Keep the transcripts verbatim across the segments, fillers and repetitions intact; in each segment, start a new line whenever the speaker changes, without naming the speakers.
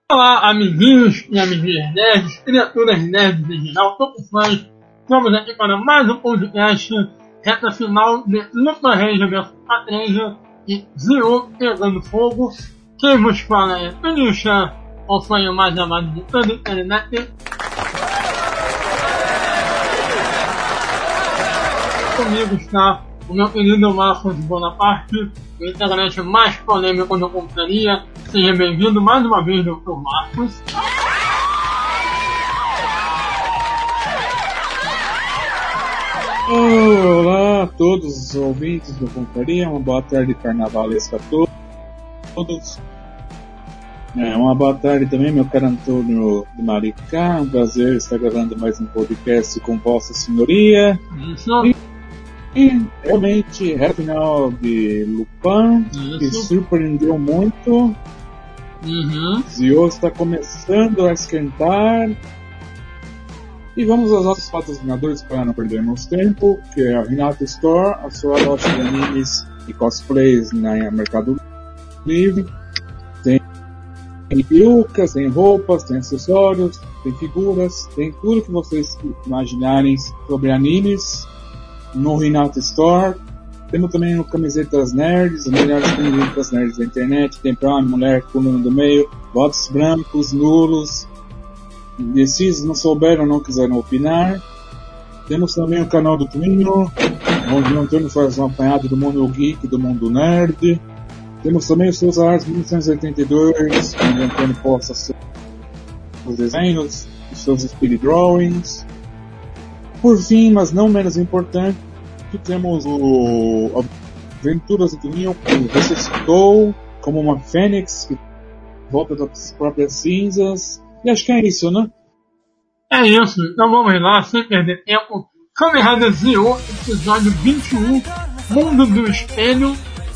Olá, amiguinhos e amiguinhas nerds, criaturas nerds em geral, todos fãs. Vamos aqui para mais um podcast, reta final de Lupa Ranger versus Patreja e Zio pegando fogo. Quem vos fala é Tunisha, o fã mais amado de toda a internet. Comigo está o meu querido Marcos Bonaparte, o integrante mais polêmico da companhia. Seja bem-vindo mais uma vez, doutor Marcos.
Olá a todos os ouvintes do Companhia, uma boa tarde carnavalesca a todos. É, uma boa tarde também, meu caro Antônio de Maricá. Um prazer estar gravando mais um podcast com Vossa Senhoria.
Isso.
E realmente, é final de Lupin,
Isso.
que surpreendeu muito.
Uhum.
Zio está começando a esquentar. E vamos aos nossos patrocinadores para não perdermos tempo, que é a Renata Store, a sua loja de animes e cosplays na Mercado Livre. Tem perucas, tem roupas, tem acessórios, tem figuras, tem tudo que vocês imaginarem sobre animes no Renata Store. Temos também camisetas nerds, as melhores camisetas nerds da internet. Tem pra mulher, coluna do meio, bots brancos, nulos, indecisos, não souberam, não quiseram opinar. Temos também o canal do Twinho, onde o Antônio faz um apanhado do mundo geek, do mundo nerd. Temos também os seus artes mil novecentos e oitenta e dois, onde o Antônio posta seus desenhos, os seus speed drawings. Por fim, mas não menos importante, temos o Aventuras do Twinho, que ressuscitou como uma fênix que volta das próprias cinzas. E acho que é isso, né?
É isso, então vamos lá, sem perder tempo. Kamen Rider Zio, episódio vinte e um, Mundo do Espelho.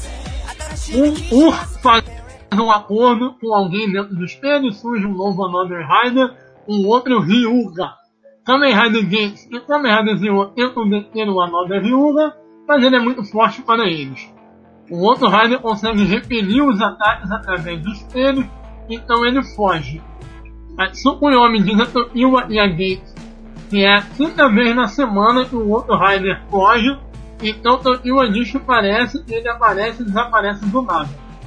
Um Ur faz um acordo com alguém dentro do espelho, surge um novo Another Rider, um outro Ryuga. Kamen Rider Gates e Kamen Rider Zio tentam deter o Another Ryuga, mas ele é muito forte para eles. O outro Rider consegue repelir os ataques através do espelho, então ele foge. A Tsukuyomi diz a Tokiwa e a Gates que é a quinta vez na semana que o outro Rider foge, então Tokiwa diz que parece e ele aparece e desaparece do nada.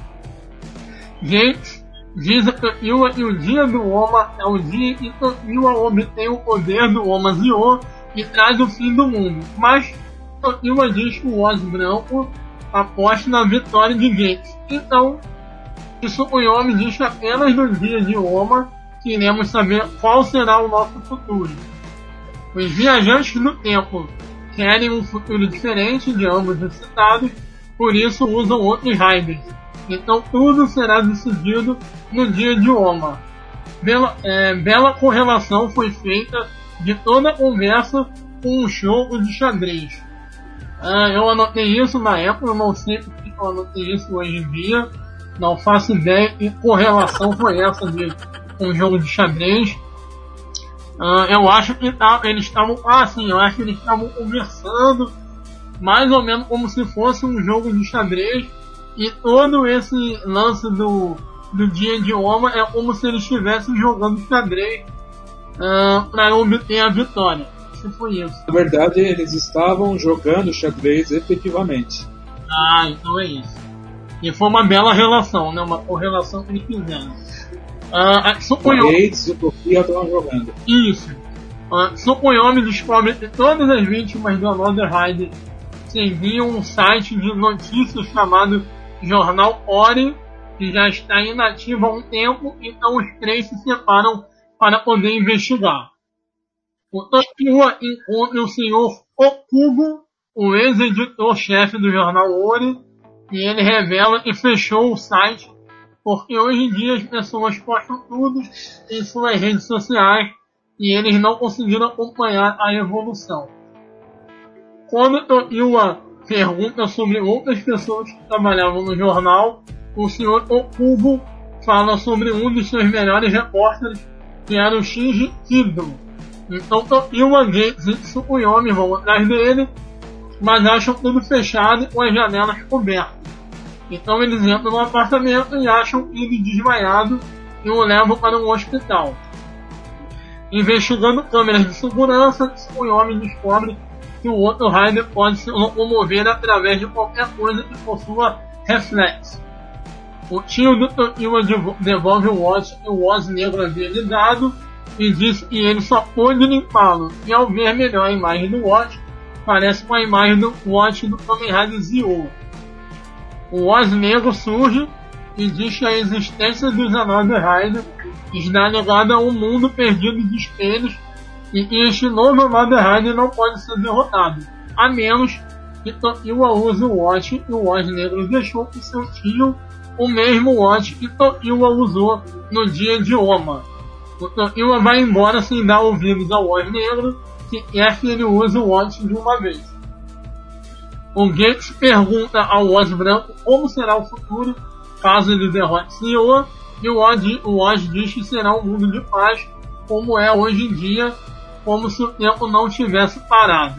Gates diz a Tokiwa que o dia do Oma é o dia que Tokiwa obtém o poder do Oma Zio e traz o fim do mundo, mas Tokiwa diz que o Oz Branco aposta na vitória de Gates, então Tsukuyomi diz que apenas no dia de Oma queremos saber qual será o nosso futuro. Os viajantes do tempo querem um futuro diferente de ambos os citados, por isso usam outros Riders. Então tudo será decidido no dia de Oma. Bela, é, bela correlação foi feita de toda a conversa com um jogo de xadrez. Ah, eu anotei isso na época, eu não sei porque eu anotei isso hoje em dia. Não faço ideia que correlação foi essa de um jogo de xadrez. Uh, eu acho que tá, eles estavam. Ah, sim, eu acho que eles estavam conversando mais ou menos como se fosse um jogo de xadrez. E todo esse lance do, do dia de Oma é como se eles estivessem jogando xadrez uh, para obter a vitória. Se foi isso.
Na verdade, eles estavam jogando xadrez efetivamente.
Ah, então é isso. E foi uma bela relação, né? Uma correlação que eles fizeram. Uh, a Tsukuyomi...
Gates e o Tokiwa estavam jogando.
Isso. Uh, Tsukuyomi descobre que todas as vítimas do Another Rider seguiam um site de notícias chamado Jornal Ori, que já está inativo há um tempo, então os três se separam para poder investigar. O Tokiwa encontra o senhor Okubo, o ex-editor-chefe do Jornal Ori, e ele revela que fechou o site porque hoje em dia as pessoas postam tudo em suas redes sociais e eles não conseguiram acompanhar a evolução. Quando Tokiwa pergunta sobre outras pessoas que trabalhavam no jornal, o senhor Okubo fala sobre um dos seus melhores repórteres, que era o Shinji Kido. Então Tokiwa, Gates e Tsukuyomi vão atrás dele, mas acham tudo fechado e com as janelas cobertas. Então eles entram no apartamento e acham ele desmaiado e o levam para um hospital. Investigando câmeras de segurança, o homem descobre que o outro Rider pode se locomover através de qualquer coisa que possua reflexo. O tio do Tokiwa devolve o Watch e o Oz negro havia lhe dado e disse que ele só pôde limpá-lo. E ao ver melhor a imagem do Watch, parece com a imagem do Watch do Kamen Rider Zio. O Oz negro surge e diz que a existência dos Another Rider está ligada a um mundo perdido de espelhos e que este novo Another Rider não pode ser derrotado, a menos que Tokiwa use o Watch e o Oz negro deixou com seu tio o mesmo Watch que Tokiwa usou no dia de Oma. O Tokiwa vai embora sem dar ouvidos ao Oz negro, que quer que ele use o Watch de uma vez. O Gates pergunta ao Oz branco como será o futuro caso ele derrote Zio, e o Oz, o Oz diz que será um mundo de paz como é hoje em dia, como se o tempo não tivesse parado.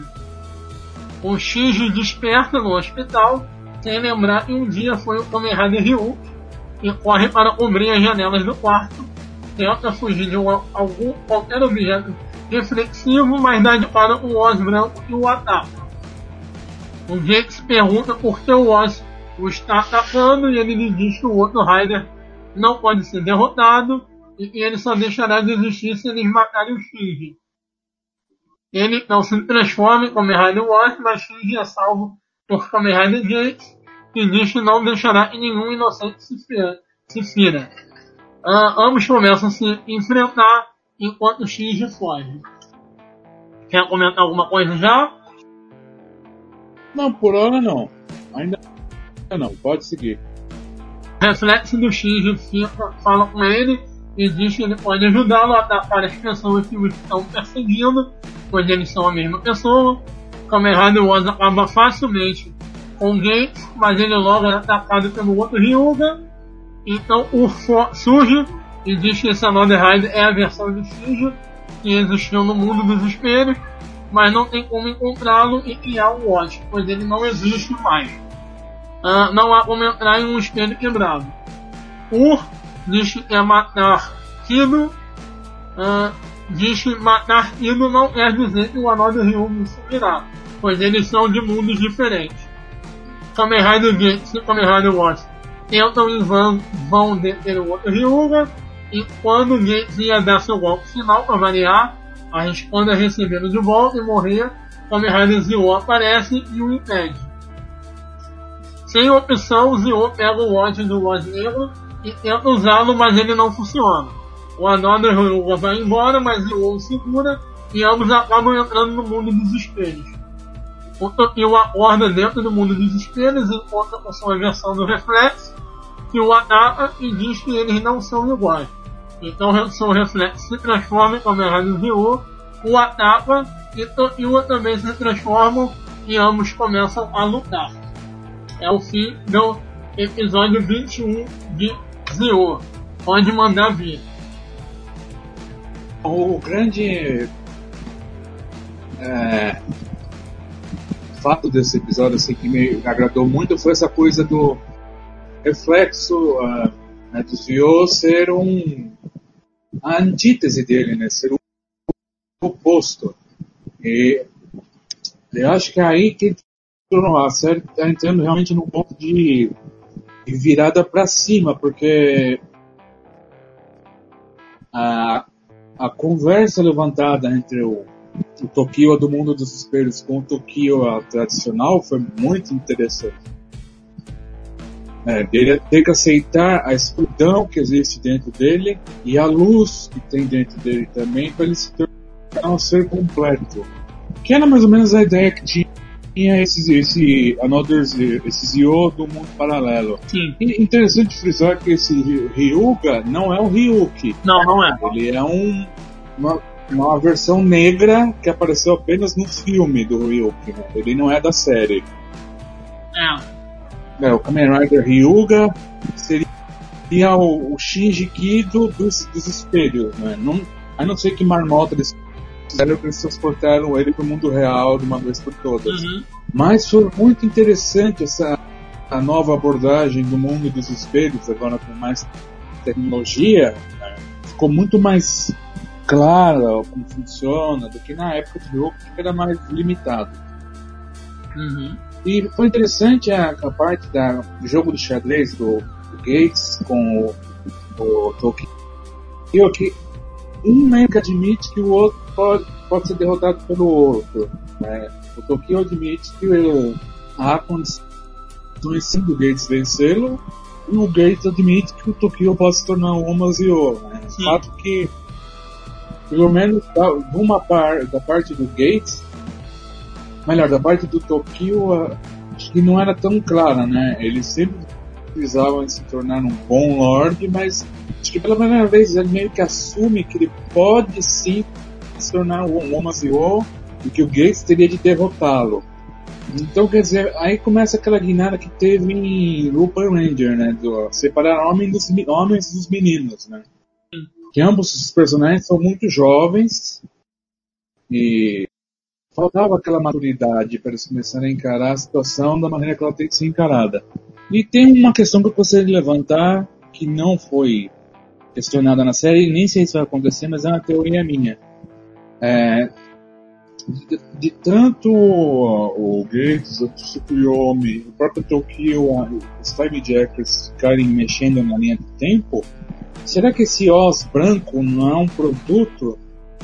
O Shinji desperta no hospital, sem lembrar que um dia foi o Kamen Rider Ryuk, e corre para cobrir as janelas do quarto, tenta fugir de um, algum, qualquer objeto reflexivo, mas dá de cara o Oz branco e o ataca. O Gates pergunta por que o Oz o está atacando e ele lhe diz que o outro Rider não pode ser derrotado e que ele só deixará de existir se eles matarem o Shinji. Ele não se transforma em Kamen Rider Oz, mas Shinji é salvo por Kamen Rider Gates, que diz que não deixará que nenhum inocente se fira. Se fira. Uh, ambos começam a se enfrentar enquanto o Shinji foge. Quer comentar alguma coisa já?
Não, por hora não. Ainda não, pode seguir.
O reflexo do Shinji fica, fala com ele e diz que ele pode ajudá-lo a atacar as pessoas que o estão perseguindo, pois eles são a mesma pessoa. O Kamen Rider Oz acaba facilmente com o Gates, mas ele logo é atacado pelo outro Ryuga. Então o Ufo surge e diz que esse Another Rider é a versão de Shinji que existiu no mundo dos espelhos, mas não tem como encontrá-lo e criar um Watch, pois ele não existe mais. Uh, não há como entrar em um espelho quebrado. Ur diz que quer matar Kido. Uh, diz que matar Kido não quer dizer que o Another Ryuga sumirá, pois eles são de mundos diferentes. Kamen Rider Gates e Kamen Rider Oz tentam em vão, vão deter o outro Ryuga, e quando o Gates ia dar seu golpe final para variar, arriscando a recebê-lo de volta e morrer, Kamen Rider Zio aparece e o impede. Sem opção, Zio pega o Watch do Oz negro e tenta usá-lo, mas ele não funciona. O Another Ryuga vai embora, mas Zio o segura e ambos acabam entrando no mundo dos espelhos. O Tokiwa acorda dentro do mundo dos espelhos e encontra com sua versão do reflexo, que o ataca e diz que eles não são iguais. Então seu reflexo se transforma em Kamen Rider Zio, o ataca e Tokiwa também se transformam e ambos começam a lutar. É o fim do episódio vinte e um de Zio. Pode mandar vir.
O grande é, fato desse episódio assim, que me agradou muito foi essa coisa do reflexo uh, né, do Zio ser um a antítese dele, né, ser o oposto. E eu acho que é aí que a série está entrando realmente num ponto de, de virada para cima, porque a, a conversa levantada entre o, o Tokiwa do mundo dos espelhos com o Tokiwa tradicional foi muito interessante. É, dele ter que aceitar a escuridão que existe dentro dele e a luz que tem dentro dele também, para ele se tornar um ser completo. Que era mais ou menos a ideia que tinha esse, esse Another, esse Zio do mundo paralelo.
Sim.
E interessante frisar que esse Ryuga não é o Ryuki.
Não, não é.
Ele é um, uma, uma versão negra que apareceu apenas no filme do Ryuki. Né? Ele não é da série.
É.
É, o Kamen Rider Ryuga seria o, o Shinji Kido dos, dos espelhos, né? Não, a não ser que marmota eles fizeram que eles transportaram ele para o mundo real de uma vez por todas.
Uhum.
Mas foi muito interessante essa a nova abordagem do mundo dos espelhos, agora com mais tecnologia, né, ficou muito mais clara como funciona do que na época do jogo, que era mais limitado.
Uhum.
E foi interessante a, a parte da, do jogo do xadrez do, do Gates com o, o Tokio, que um meio que admite que o outro pode, pode ser derrotado pelo outro. Né? O Tokio admite que ele, há condições sim do Gates vencê-lo, e o Gates admite que o Tokio pode se tornar um Omazio. Né? O fato que, pelo menos da, uma par, da parte do Gates, melhor, da parte do Tokio, acho que não era tão clara, né? Ele sempre precisava se tornar um bom Lorde, mas acho que pela primeira vez ele meio que assume que ele pode sim se tornar um Omazio e que o Gates teria de derrotá-lo. Então, quer dizer, aí começa aquela guinada que teve em Lupin Ranger, né? Do separar homens dos, homens dos meninos, né? Que ambos os personagens são muito jovens e faltava aquela maturidade para eles começarem a encarar a situação da maneira que ela tem que ser encarada. E tem uma questão que eu gostaria de levantar, que não foi questionada na série, nem sei se vai acontecer, mas é uma teoria minha. É, de, de tanto o, o Gates, o Tsukuyomi, o próprio Tokio, os Five Jackers ficarem mexendo na linha do tempo, será que esse Oz branco não é um produto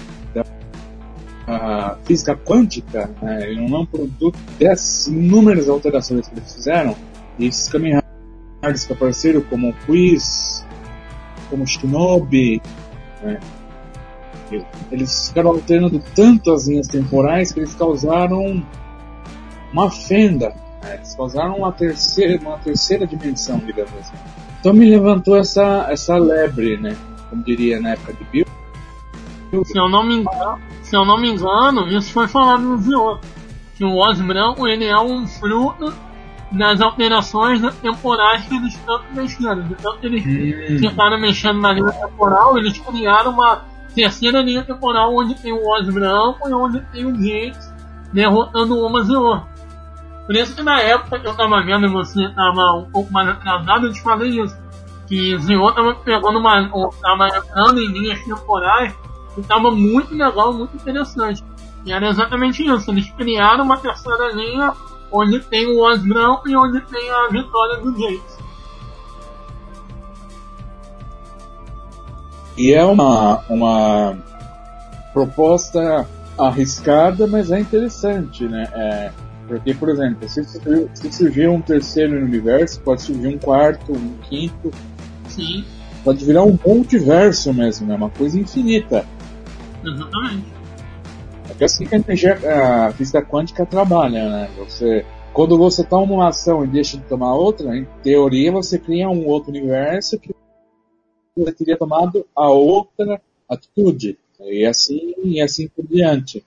a física quântica, né? Ele não é um produto dessas inúmeras alterações que eles fizeram, e esses Kamen Riders que apareceram, como o Quiz, como o Shinobi, né? Eles ficaram alterando tanto as linhas temporais que eles causaram uma fenda, né? Eles causaram uma terceira, uma terceira dimensão, digamos assim. Então me levantou essa, essa lebre, né? Como diria na época de Bill.
Se eu não me engano, se eu não me engano, isso foi falado no Zio, que o Oz branco ele é um fruto das alterações temporais que eles estão mexendo. Então eles hum. ficaram mexendo na linha temporal, eles criaram uma terceira linha temporal onde tem o Oz branco e onde tem o Gates derrotando o Omazio. Por isso que na época que eu tava vendo e você tava um pouco mais atrasado, eu te falei isso. Que o Zio tava pegando uma. tava entrando em linhas temporais. E estava muito legal, muito interessante. E era exatamente isso. Eles criaram uma terceira linha onde tem o Oz branco e onde tem a vitória do Gates.
E é uma, uma proposta arriscada, mas é interessante, né? É, porque, por exemplo, se, se surgir um terceiro universo, pode surgir um quarto, um quinto.
Sim.
Pode virar um multiverso mesmo, né? Uma coisa infinita.
Exatamente.
É assim que a, energia, a física quântica trabalha, né? Você, quando você toma uma ação e deixa de tomar outra, em teoria você cria um outro universo que você teria tomado a outra atitude. E assim, e assim por diante.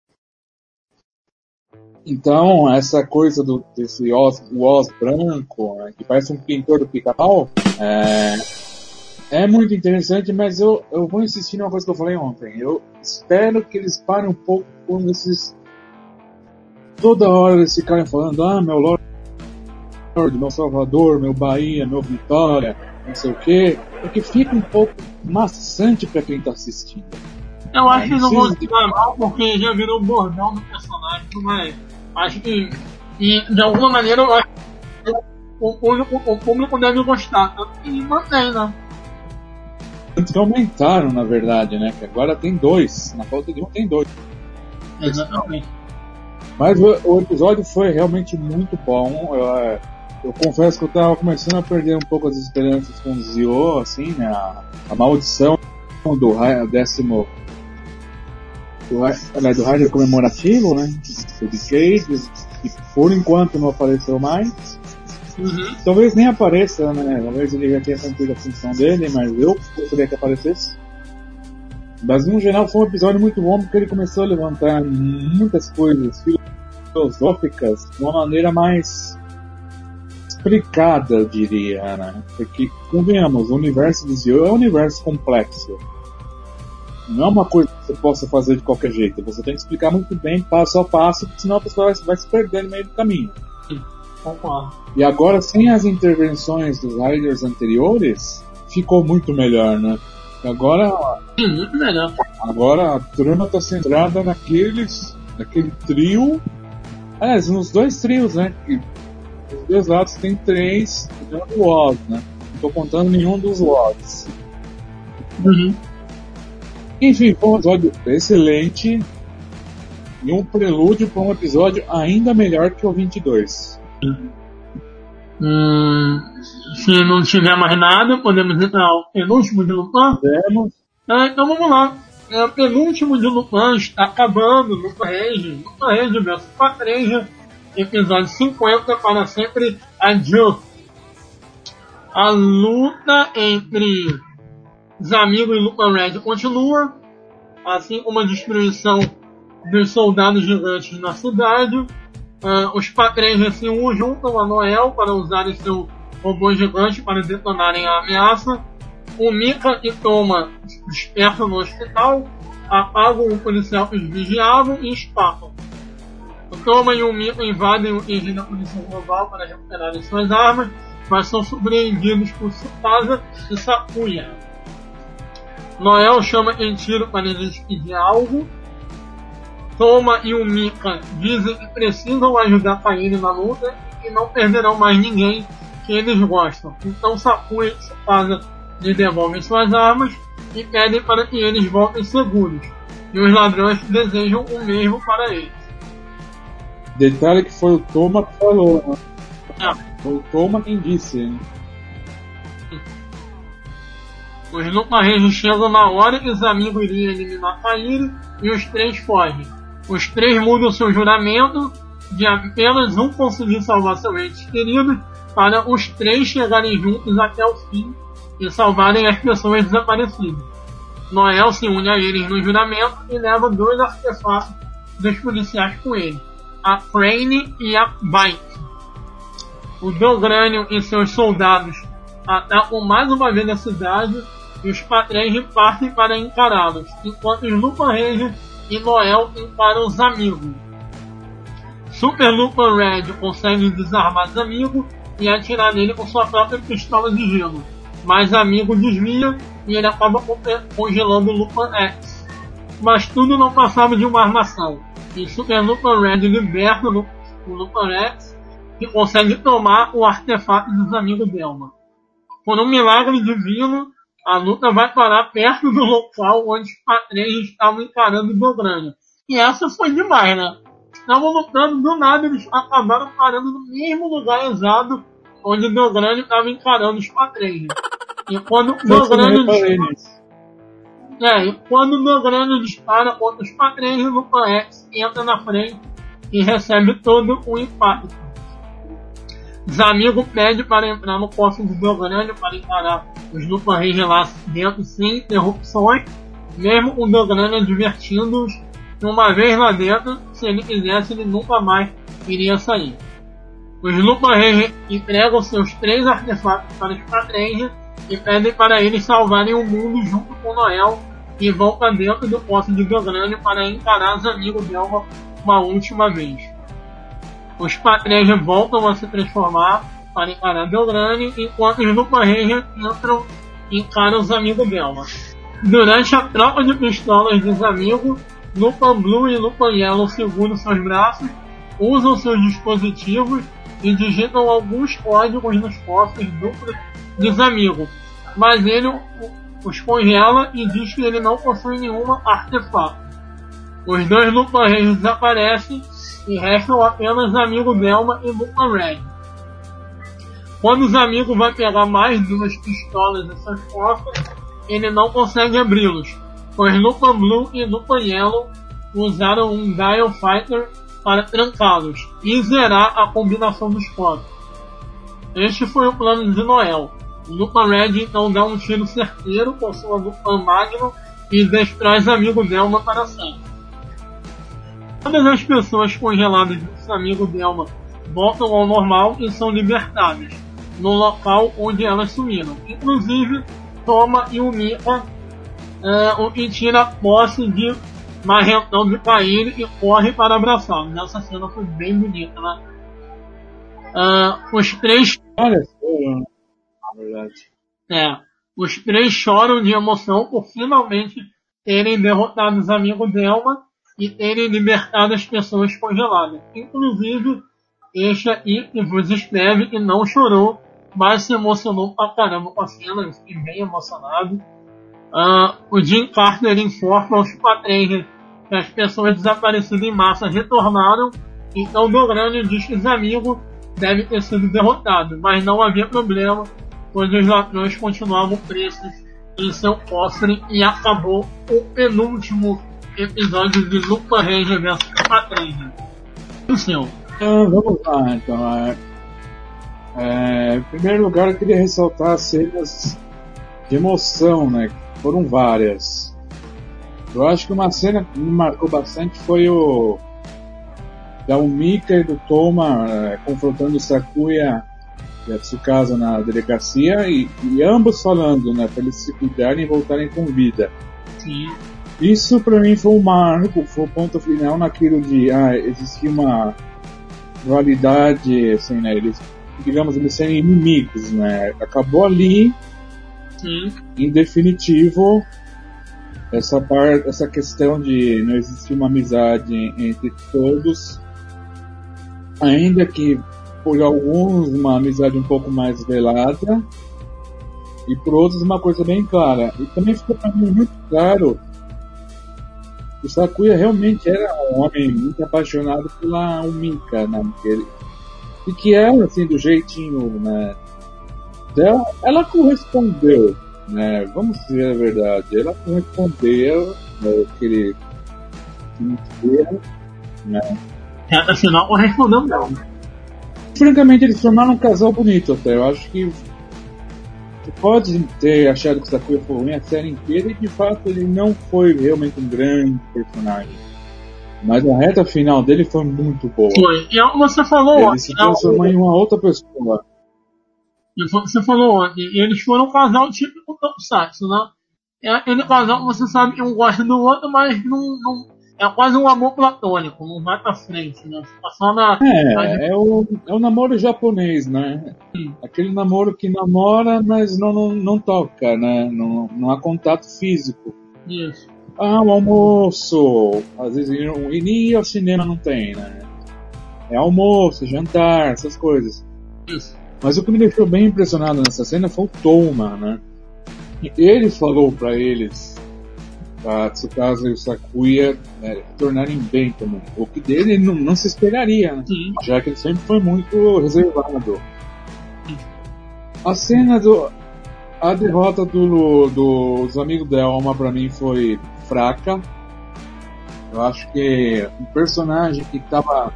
Então, essa coisa do, desse Oz, o Oz branco, né, que parece um pintor do pica-pau, é... É muito interessante, mas eu, eu vou insistir numa coisa que eu falei ontem. Eu espero que eles parem um pouco com esses... Toda hora eles ficarem falando, ah, meu Lorde, meu Salvador, meu Bahia, meu Vitória, não sei o quê. Porque fica um pouco maçante pra quem tá assistindo.
Eu acho é, que não vou ficar mal, porque já virou bordão do personagem, mas acho que, e, de alguma maneira, eu acho que o público, o público deve gostar. E mantém, né?
Que aumentaram, na verdade, né? Que agora tem dois. Na falta de um tem dois.
Exatamente.
Mas o, o episódio foi realmente muito bom. Eu, eu confesso que eu tava começando a perder um pouco as esperanças com o Zio, assim, né? A, a maldição do décimo do, aliás, do Rider comemorativo, né? Do Decade, que por enquanto não apareceu mais.
Uhum.
Talvez nem apareça, né? Talvez ele já tenha cumprido a função dele, mas eu gostaria que aparecesse. Mas no geral foi um episódio muito bom porque ele começou a levantar muitas coisas filosóficas de uma maneira mais explicada, eu diria, né? Porque, convenhamos, o universo de Zio é um universo complexo. Não é uma coisa que você possa fazer de qualquer jeito. Você tem que explicar muito bem, passo a passo, porque senão a pessoa vai, vai se perder no meio do caminho.
Concordo.
E agora, sem as intervenções dos Riders anteriores, ficou muito melhor, né? Agora,
Sim, muito melhor.
agora a trama tá centrada naqueles, naquele trio. É, nos dois trios, né? Que os dois lados tem três W O Ds, né? Não tô contando nenhum dos W O Ds.
Uhum.
Enfim, foi um episódio excelente e um prelúdio para um episódio ainda melhor que o vinte e dois.
Hum, se não tiver mais nada, podemos entrar ao penúltimo de Lupin.
Temos.
Ah, então vamos lá. É, o penúltimo de Lupin está acabando. Lupin Rage. Lupin Rage versus Patreja. Episódio cinquenta, para sempre adiante. A luta entre Zamigo e Lupin Red continua, assim como a destruição dos soldados gigantes na cidade. Uh, os Patreja se juntam a Noel para usarem seu robô gigante para detonarem a ameaça. O Mika e Toma despertam no hospital, apagam o policial que os vigiavam e escapam. O Toma e o Mika invadem o Q G da Polícia Global para recuperarem suas armas, mas são surpreendidos por Tsukasa e Sakuya. Noel chama Kenshiro para lhes pedir algo. Toma e o Mika dizem que precisam ajudar Kaine na luta e que não perderão mais ninguém que eles gostam. Então Sakuya e Tsukasa lhes devolvem suas armas e pedem para que eles voltem seguros. E os ladrões desejam o mesmo para eles.
Detalhe que foi o Toma que falou, né?
É.
Foi o Toma quem disse, hein?
Os Lupa-Rangers chegam na hora que os amigos iriam eliminar Kairi e os três fogem. Os três mudam seu juramento de apenas um conseguir salvar seu ente querido para os três chegarem juntos até o fim e salvarem as pessoas desaparecidas. Noel se une a eles no juramento e leva dois artefatos dos policiais com ele, a Crane e a Bite. O Dogrânio e seus soldados atacam mais uma vez a cidade e os Patreja partem para encará-los, enquanto os Lupa-Rangers e Noel encaram os amigos. Super Lupin Red consegue desarmar os amigos e atirar nele com sua própria pistola de gelo, mas amigo desvia e ele acaba congelando o Lupin X. Mas tudo não passava de uma armação, e Super Lupin Red liberta o Lupin X e consegue tomar o artefato dos amigos Delma. Por um milagre divino, a luta vai parar perto do local onde os Patreja estavam encarando o Dogrânio. E essa foi demais, né? Estavam lutando, do nada eles acabaram parando no mesmo lugar exato onde o Dogrânio estava encarando os Patreja. E quando o Dogrânio dispara... É, e quando o Dogrânio dispara contra os Patreja, o Lupin X entra na frente e recebe todo o impacto. Zamigo pede para entrar no cofre do Dogrânio para encarar os Lupa-Rangers lá dentro sem interrupções, mesmo o Dogrânio advertindo-os que uma vez lá dentro, se ele quisesse, ele nunca mais iria sair. Os Lupa-Rangers entregam seus três artefatos para os Patreja e pedem para eles salvarem o mundo junto com Noel e vão para dentro do cofre de Dogrânio para encarar os amigos dela uma última vez. Os Patreja voltam a se transformar para encarar Dogrânio, enquanto os Lupa-Rangers entram e encaram os amigos dela. Durante a troca de pistolas dos amigos, Lupin Blue e Lupin Yellow seguram seus braços, usam seus dispositivos e digitam alguns códigos nos cofres duplos dos amigos, mas ele os congela e diz que ele não possui nenhuma artefato. Os dois Lupa-Rangers desaparecem e restam apenas amigo Delma e Lupin Red. Quando os amigos vão pegar mais duas pistolas em seus cofres, ele não consegue abri-los, pois Lupin Blue e Lupin Yellow usaram um Dial Fighter para trancá-los e zerar a combinação dos códigos. Este foi o plano de Noel. Lupin Red então dá um tiro certeiro com sua Lupin Magnum e destrói os amigos Delma para sempre. Todas as pessoas congeladas dos amigos Delma voltam ao normal e são libertadas no local onde elas sumiram. Inclusive, Toma e o Mika, é, o que tira posse de Marrentão de Kairi e corre para abraçá-los. Essa cena foi bem bonita, né? Uh, os três...
Olha só, na verdade.
É. Os três choram de emoção por finalmente terem derrotado os amigos dela e terem libertado as pessoas congeladas. Inclusive, este aqui que vos escreve que não chorou, mas se emocionou pra caramba com a cena, eu fiquei bem emocionado. Uh, o Jim Carter informa aos Patrangers que as pessoas desaparecidas em massa retornaram, então Dorani diz que os amigos devem ter sido derrotados, mas não havia problema, pois os ladrões continuavam presos em seu cofre e acabou o penúltimo episódio de Lupa Ranger versus Patranger. O seu?
Ah, vamos lá, então. É, é, em primeiro lugar, eu queria ressaltar as cenas de emoção, né? Foram várias. Eu acho que uma cena que me marcou bastante foi o da Umika e do Toma é, confrontando o Sakuya e a Tsukasa na delegacia e, e ambos falando, né, para eles se cuidarem e voltarem com vida.
Sim.
Isso para mim foi um marco, foi o ponto final naquilo de ah, existia uma dualidade, assim, né, eles, digamos, eles serem inimigos, né, acabou ali.
Sim.
Em definitivo, essa, par, essa questão de não existir uma amizade entre todos, ainda que por alguns uma amizade um pouco mais velada, e por outros uma coisa bem clara. E também ficou para mim muito claro que o Sakuya realmente era um homem muito apaixonado pela Umika, né? Ele, e que ela, assim, do jeitinho, né, dela, ela correspondeu, né? Vamos dizer a verdade, ela correspondeu, né, que ele queria, né?
Reta final correspondeu não.
Francamente, eles formaram um casal bonito até. Eu acho que você pode ter achado que o Sakuya foi ruim a série inteira e de fato ele não foi realmente um grande personagem. Mas a reta final dele foi muito boa.
Foi. E você falou
ele
ontem.
se transformou em uma outra pessoa.
Você falou ontem. Eles foram um casal típico do Tokusatsu, né? É aquele casal que você sabe que um gosta do outro, mas não, não é quase um amor platônico, não vai pra frente, né? Fica só na.
É,
na...
é, o, é o namoro japonês, né?
Sim.
Aquele namoro que namora, mas não, não, não toca, né? Não, não há contato físico.
Isso.
Ah, o almoço. Às vezes ir, ir ao cinema não tem, né? É almoço, jantar, essas coisas.
Isso.
Mas o que me deixou bem impressionado nessa cena foi o Toma, né? Ele falou pra eles, a Tsukasa e o Sakuya, né, tornarem bem também. O que dele não, não se esperaria, né?
Sim.
Já que ele sempre foi muito reservado. A cena do... A derrota do, do, dos amigos da Alma pra mim foi fraca. Eu acho que um personagem que tava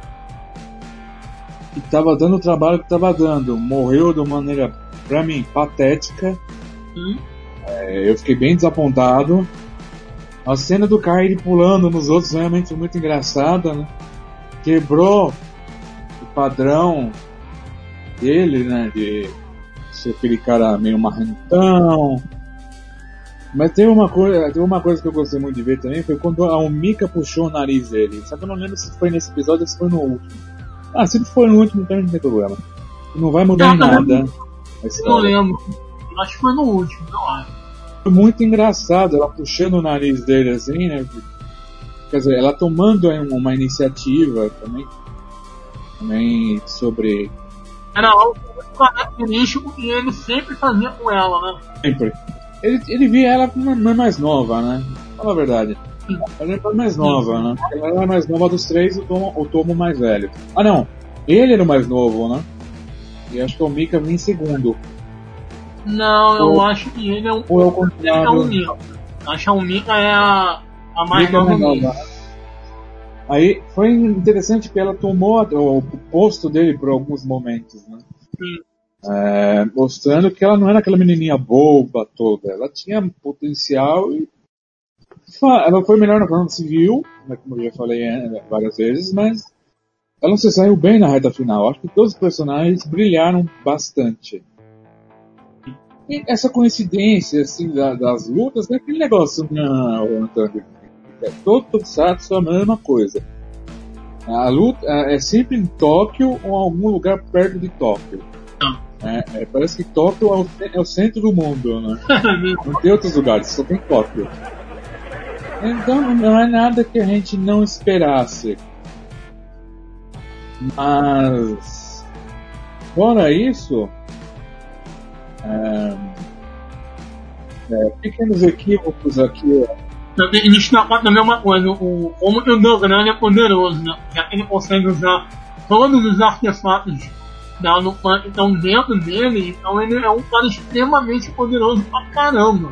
que tava dando o trabalho que tava dando morreu de uma maneira, pra mim, patética.
Hum.
É, eu fiquei bem desapontado. A cena do Kairi pulando nos outros realmente foi muito engraçada, né? Quebrou o padrão dele, né? De ser aquele cara meio marrentão. Mas tem uma coisa, tem uma coisa que eu gostei muito de ver também, foi quando a Umika puxou o nariz dele. Só que eu não lembro se foi nesse episódio ou se foi no último. Ah, se foi no último, então não tem problema. Não vai mudar
Ah,
em nada.
Eu não lembro. Acho que foi no último, não acho.
Foi muito engraçado, ela puxando o nariz dele assim, né? Quer dizer, ela tomando uma iniciativa também. Também sobre...
Era algo muito característico que ele sempre fazia com ela, né?
Sempre. Ele, ele via ela como uma irmã mais nova, né? Fala a verdade. Ela era a mais nova, né? Ela era a mais nova dos três, o Tomo, o Tomo mais velho. Ah, não. Ele era o mais novo, né? E acho que o Mika vinha em segundo.
Não, eu
ou,
acho que ele é um.
Ou é o
Ele é um Mika. Acho que a Mika é a, a mais
Mika
nova.
É nova. Aí foi interessante que ela tomou o, o posto dele por alguns momentos, né?
Sim.
É, mostrando que ela não era aquela menininha boba toda. Ela tinha potencial e ela foi melhor na forma civil, né, como eu já falei é, várias vezes, mas ela se saiu bem na reta final. Acho que todos os personagens brilharam bastante. E essa coincidência assim, da, das lutas, é aquele negócio, não, Antônio, é todo Tokusatsu é a mesma coisa. A luta é sempre em Tóquio ou em algum lugar perto de Tóquio. É, é, parece que Tóquio é o, é o centro do mundo, né? Não tem outros lugares, só tem Tóquio. Então não é nada que a gente não esperasse. Mas fora isso, é, é, pequenos equívocos aqui.
Também, eles tratam também uma coisa, o, como o Dogran é poderoso, né? Já que ele consegue usar todos os artefatos da Lupin que estão dentro dele, então ele é um cara extremamente poderoso pra caramba.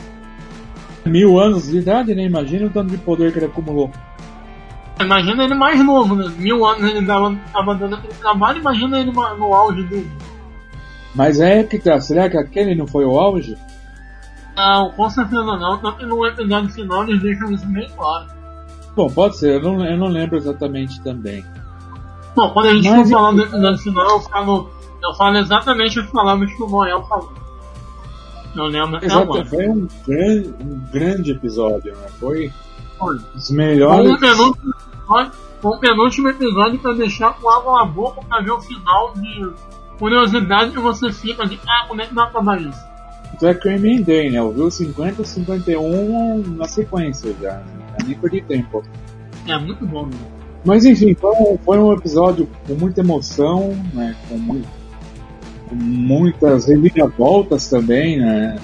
Mil anos de idade, né? Imagina o tanto de poder que ele acumulou.
Imagina ele mais novo, né? Mil anos ele dava, tava dando aquele trabalho, imagina ele no auge dele.
Mas é que tá, será que aquele não foi o auge?
Não, com certeza não, tanto que no episódio final eles deixam isso bem claro.
Bom, pode ser, eu não, eu não lembro exatamente também.
Bom, quando a gente
Mas
for
eu...
falar do episódio final, eu falo, eu falo exatamente as palavras que o Noel falou. Eu lembro até
Exato,
agora.
foi um grande, um grande episódio, né? Foi
Foi.
os melhores.
Um penúltimo episódio, um penúltimo episódio pra deixar com água na boca pra ver o final de curiosidade que você fica de, ah, como é que vai acabar isso?
Então é que eu emendei, né? Eu vi o cinquenta, cinquenta e um na sequência já, né? Eu nem perdi tempo.
É muito bom, né?
Mas enfim, foi um, foi um episódio com muita emoção, né? Com, muito, com muitas reviravoltas também, né?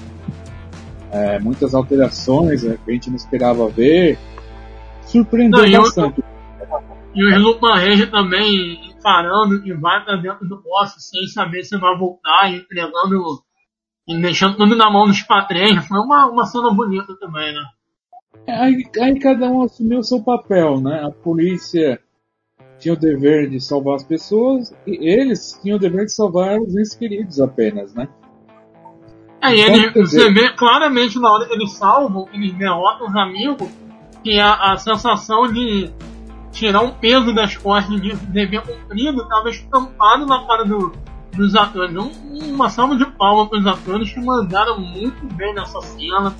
É, muitas alterações, né, que a gente não esperava ver. Surpreendeu
Não,
bastante.
E o Lupin Rage também encarando que vai pra dentro do boss sem saber se vai voltar, entregando e deixando tudo na mão dos patrões. Foi uma, uma cena bonita também, né?
Aí, aí cada um assumiu o seu papel, né? A polícia tinha o dever de salvar as pessoas e eles tinham o dever de salvar os entes queridos apenas, né?
Aí
Então,
ele,
quer
você
dizer,
vê claramente na hora que eles salvam, eles derrotam os amigos, que a, a sensação de tirar um peso das costas de dever cumprido estava estampado na cara do, dos atores. Um, uma salva de palmas para os atores que mandaram muito bem nessa cena.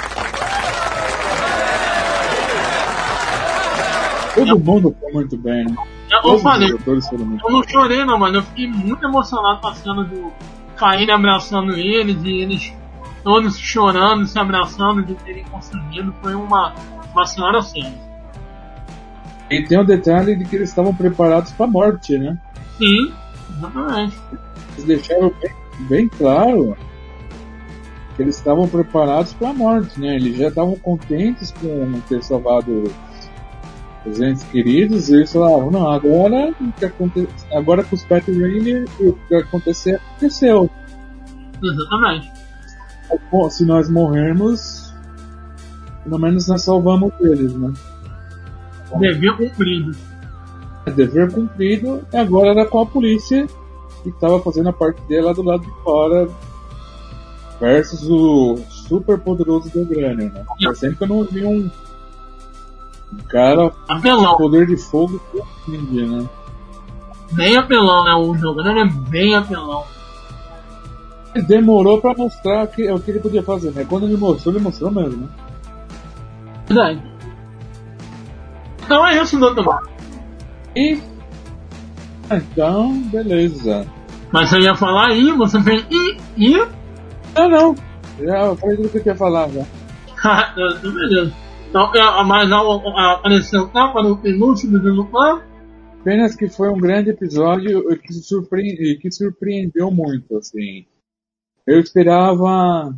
todo mundo foi muito bem, né?
Eu, eu
Todos
falei,
os atores foram muito
eu não chorei não, mas eu fiquei muito emocionado com a cena do Caine abraçando eles e eles todos chorando, se abraçando de terem conseguido. Foi uma, uma senhora cena.
E tem o detalhe de que eles estavam preparados para a morte, né?
Sim, exatamente.
Eles deixaram bem, bem claro que eles estavam preparados para a morte, né? Eles já estavam contentes com ter salvado os entes queridos e eles falavam, não, agora o que aconte... agora com os Pat Rainer o que acontecer aconteceu.
Exatamente.
Se nós morrermos, pelo menos nós salvamos eles, né?
Dever cumprido.
Dever cumprido, e agora era com a polícia que estava fazendo a parte dele lá do lado de fora versus o super poderoso do Grêmio, né? Faz tempo que eu não vi um, um cara
Apelão.
com poder de fogo que atinge, né?
Bem apelão, né? O jogando é bem apelão.
Ele demorou pra mostrar que, o que ele podia fazer, né? Quando ele mostrou, ele mostrou mesmo, né?
Verdade. Então é isso, doutor Marcos.
E então, beleza.
Mas você ia falar aí, você fez i, i.
Não, não. Já falei tudo que eu queria falar, já.
Então, beleza. Então, é, mais algo a acrescentar para o penúltimo de Lupin?
Apenas que foi um grande episódio que, surpreende, que surpreendeu muito, assim. Eu esperava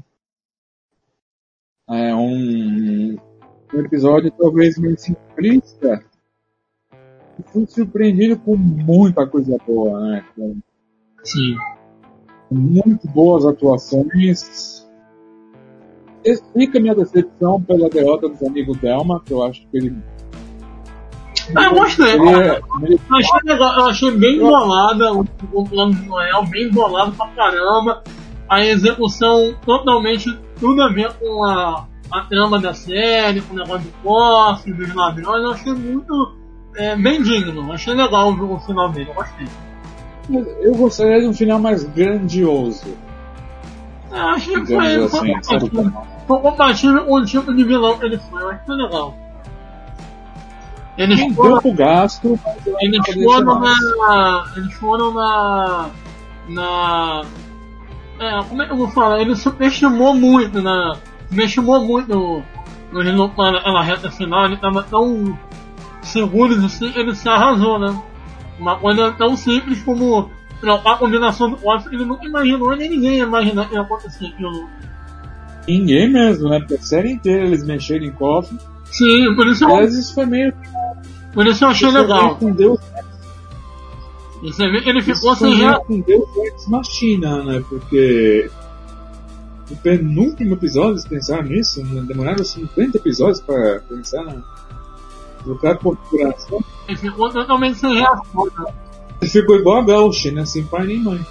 é, um, um episódio talvez meio simplista. E fui surpreendido com muita coisa boa, né? Com
Sim.
muito boas atuações. Explica minha decepção pela derrota dos amigos Delma, que eu acho que ele.
Ah, eu gostei.
Ele é- ele-
Eu achei legal, eu achei bem bolada o, o plano de Noel, bem bolado pra caramba. A execução totalmente tudo a ver com a, a trama da série, com o negócio do cofre, dos ladrões. Eu achei muito é, bem digno. Eu achei legal o, o final dele, eu gostei.
Eu gostaria de um final mais grandioso.
Eu achei que
Digamos
foi,
assim,
foi,
sabe
compatível,
como?
foi compatível com o tipo de vilão que ele foi. Eu achei que foi legal. Eles
Não
foram,
deu pro gasto, mas eu
eles
poderia ser
foram
mais.
na. Eles foram na. Na. é, como é que eu vou falar? Ele subestimou muito, né? Subestimou muito no, no resultado naquela reta final, ele tava tão seguro de si, ele se arrasou, né? Uma coisa tão simples como trocar a combinação do Oscar, ele nunca imaginou, nem ninguém ia imaginar que ia acontecer aquilo.
Ninguém mesmo, né? Porque a série inteira eles mexeram em cofre.
Sim, por isso,
Mas isso foi meio.
por isso eu achei
isso
legal.
Com Deus,
E você vê que ele ficou
isso
sem
foi
já.
meio com Deus Ex Machina, né? Porque no penúltimo episódio eles pensaram nisso, né? Demoraram cinquenta episódios pra pensar na. Trocar por configuração.
Ele ficou totalmente sem reação. Né?
Ele ficou igual a Gauch, né? Sem pai nem mãe.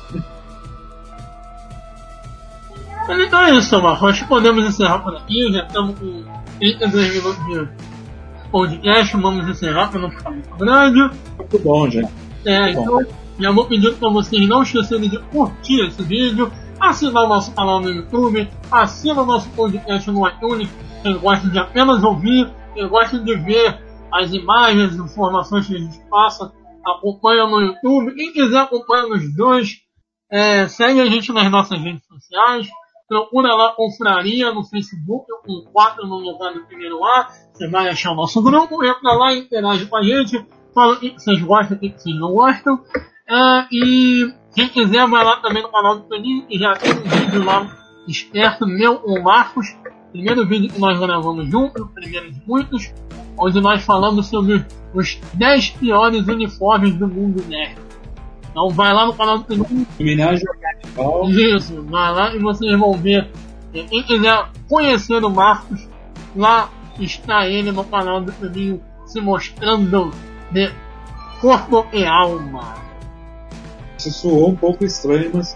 Mas então é isso, Marcos. Acho que podemos encerrar por aqui. Já estamos com trinta e dois minutos de podcast. Vamos encerrar para não ficar muito grande.
Muito bom, já.
É, então, já vou pedindo para vocês não esquecerem de curtir esse vídeo, assinar o nosso canal no YouTube, assina o nosso podcast no iTunes. Quem gosta de apenas ouvir, quem gosta de ver as imagens, as informações que a gente passa, acompanha no YouTube. Quem quiser acompanha nos dois, é, segue a gente nas nossas redes sociais. Procura lá Confraria no Facebook, com quatro no lugar do primeiro A. Você vai achar o nosso grupo, entra lá e interage com a gente. Fala o que vocês gostam, o que vocês não gostam. É, e quem quiser vai lá também no canal do Toninho, que já tem um vídeo lá esperto, meu com o Marcos. Primeiro vídeo que nós gravamos juntos, o primeiro de muitos, onde nós falamos sobre os dez piores uniformes do mundo nerd. Então vai lá no canal do Toninho.
Homenagem ao carnaval.
Isso, vai lá e vocês vão ver. Quem quiser conhecer o Marcos, lá está ele no canal do Toninho se mostrando de corpo e alma.
Isso soou um pouco estranho, mas.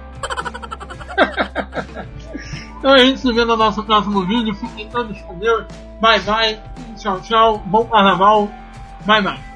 Então a gente se vê no nosso próximo vídeo. Fiquem todos com Deus. Bye bye. Tchau, tchau. Bom carnaval. Bye bye.